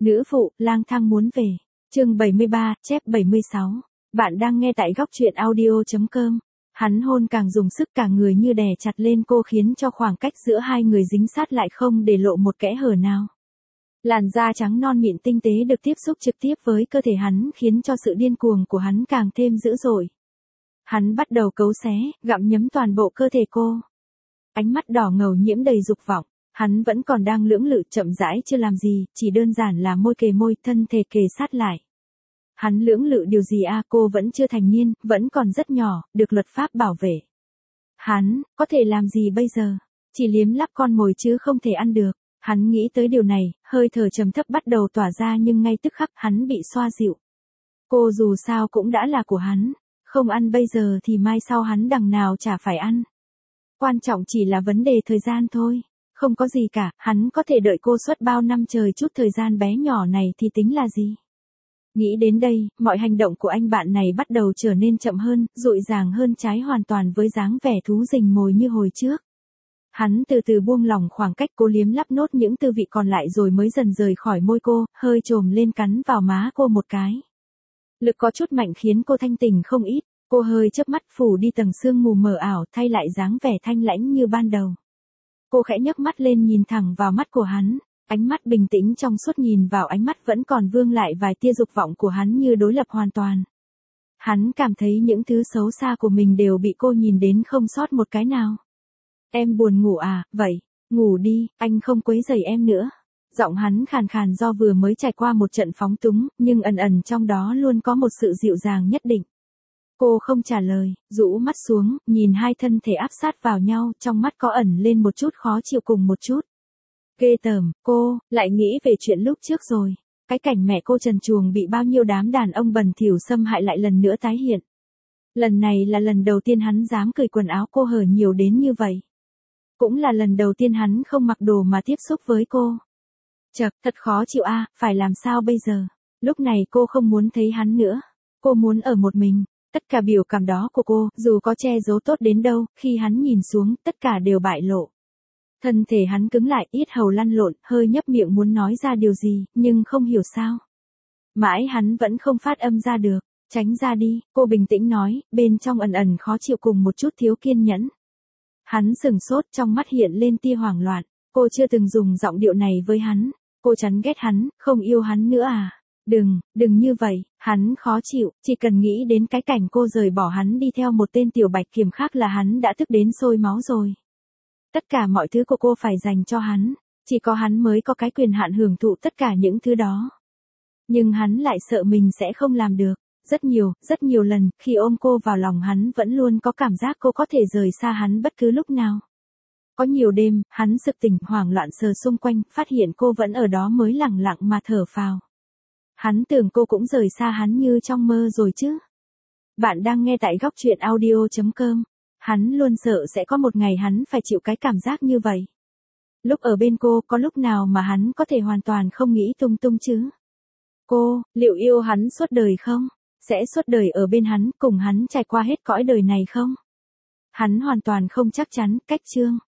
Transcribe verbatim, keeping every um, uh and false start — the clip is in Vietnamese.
Nữ phụ, lang thang muốn về. Chương bảy mươi ba, chép bảy mươi sáu. Bạn đang nghe tại góc truyện audio chấm com. Hắn hôn càng dùng sức, cả người như đè chặt lên cô, khiến cho khoảng cách giữa hai người dính sát lại, không để lộ một kẽ hở nào. Làn da trắng non mịn tinh tế được tiếp xúc trực tiếp với cơ thể hắn, khiến cho sự điên cuồng của hắn càng thêm dữ dội. Hắn bắt đầu cấu xé, gặm nhấm toàn bộ cơ thể cô. Ánh mắt đỏ ngầu nhiễm đầy dục vọng. Hắn vẫn còn đang lưỡng lự, chậm rãi chưa làm gì, chỉ đơn giản là môi kề môi, thân thể kề sát lại. Hắn lưỡng lự điều gì à, cô vẫn chưa thành niên, vẫn còn rất nhỏ, được luật pháp bảo vệ. Hắn, có thể làm gì bây giờ? Chỉ liếm lắp con mồi chứ không thể ăn được. Hắn nghĩ tới điều này, hơi thở trầm thấp bắt đầu tỏa ra, nhưng ngay tức khắc hắn bị xoa dịu. Cô dù sao cũng đã là của hắn, không ăn bây giờ thì mai sau hắn đằng nào chả phải ăn. Quan trọng chỉ là vấn đề thời gian thôi. Không có gì cả, hắn có thể đợi cô suốt bao năm trời, chút thời gian bé nhỏ này thì tính là gì. Nghĩ đến đây, mọi hành động của anh bạn này bắt đầu trở nên chậm hơn, dội dàng hơn, trái hoàn toàn với dáng vẻ thú rình mồi như hồi trước. Hắn từ từ buông lỏng khoảng cách, cô liếm lắp nốt những tư vị còn lại rồi mới dần rời khỏi môi cô, hơi chồm lên cắn vào má cô một cái. Lực có chút mạnh khiến cô thanh tỉnh không ít, cô hơi chớp mắt phủ đi tầng sương mù mờ ảo, thay lại dáng vẻ thanh lãnh như ban đầu. Cô khẽ nhấc mắt lên nhìn thẳng vào mắt của hắn, ánh mắt bình tĩnh trong suốt nhìn vào ánh mắt vẫn còn vương lại vài tia dục vọng của hắn như đối lập hoàn toàn. Hắn cảm thấy những thứ xấu xa của mình đều bị cô nhìn đến không sót một cái nào. Em buồn ngủ à, vậy, ngủ đi, anh không quấy rầy em nữa. Giọng hắn khàn khàn do vừa mới trải qua một trận phóng túng, nhưng ẩn ẩn trong đó luôn có một sự dịu dàng nhất định. Cô không trả lời, rũ mắt xuống, nhìn hai thân thể áp sát vào nhau, trong mắt có ẩn lên một chút khó chịu cùng một chút. Ghê tởm, cô, lại nghĩ về chuyện lúc trước rồi. Cái cảnh mẹ cô trần truồng bị bao nhiêu đám đàn ông bẩn thỉu xâm hại lại lần nữa tái hiện. Lần này là lần đầu tiên hắn dám cởi quần áo cô hở nhiều đến như vậy. Cũng là lần đầu tiên hắn không mặc đồ mà tiếp xúc với cô. Chậc, thật khó chịu a, à, phải làm sao bây giờ? Lúc này cô không muốn thấy hắn nữa. Cô muốn ở một mình. Tất cả biểu cảm đó của cô, dù có che giấu tốt đến đâu, khi hắn nhìn xuống, tất cả đều bại lộ. Thân thể hắn cứng lại, yết hầu lăn lộn, hơi nhấp miệng muốn nói ra điều gì, nhưng không hiểu sao. Mãi hắn vẫn không phát âm ra được. Tránh ra đi, cô bình tĩnh nói, bên trong ẩn ẩn khó chịu cùng một chút thiếu kiên nhẫn. Hắn sừng sốt, trong mắt hiện lên tia hoảng loạn. Cô chưa từng dùng giọng điệu này với hắn. Cô chán ghét hắn, không yêu hắn nữa à? Đừng, đừng như vậy, hắn khó chịu, chỉ cần nghĩ đến cái cảnh cô rời bỏ hắn đi theo một tên tiểu bạch kiểm khác là hắn đã tức đến sôi máu rồi. Tất cả mọi thứ của cô phải dành cho hắn, chỉ có hắn mới có cái quyền hạn hưởng thụ tất cả những thứ đó. Nhưng hắn lại sợ mình sẽ không làm được. Rất nhiều, rất nhiều lần, khi ôm cô vào lòng hắn vẫn luôn có cảm giác cô có thể rời xa hắn bất cứ lúc nào. Có nhiều đêm, hắn sực tỉnh, hoảng loạn sờ xung quanh, phát hiện cô vẫn ở đó mới lẳng lặng mà thở phào. Hắn tưởng cô cũng rời xa hắn như trong mơ rồi chứ. Bạn đang nghe tại góc truyện audio chấm com. Hắn luôn sợ sẽ có một ngày hắn phải chịu cái cảm giác như vậy. Lúc ở bên cô, có lúc nào mà hắn có thể hoàn toàn không nghĩ tung tung chứ? Cô, liệu yêu hắn suốt đời không? Sẽ suốt đời ở bên hắn, cùng hắn trải qua hết cõi đời này không? Hắn hoàn toàn không chắc chắn, cách chương.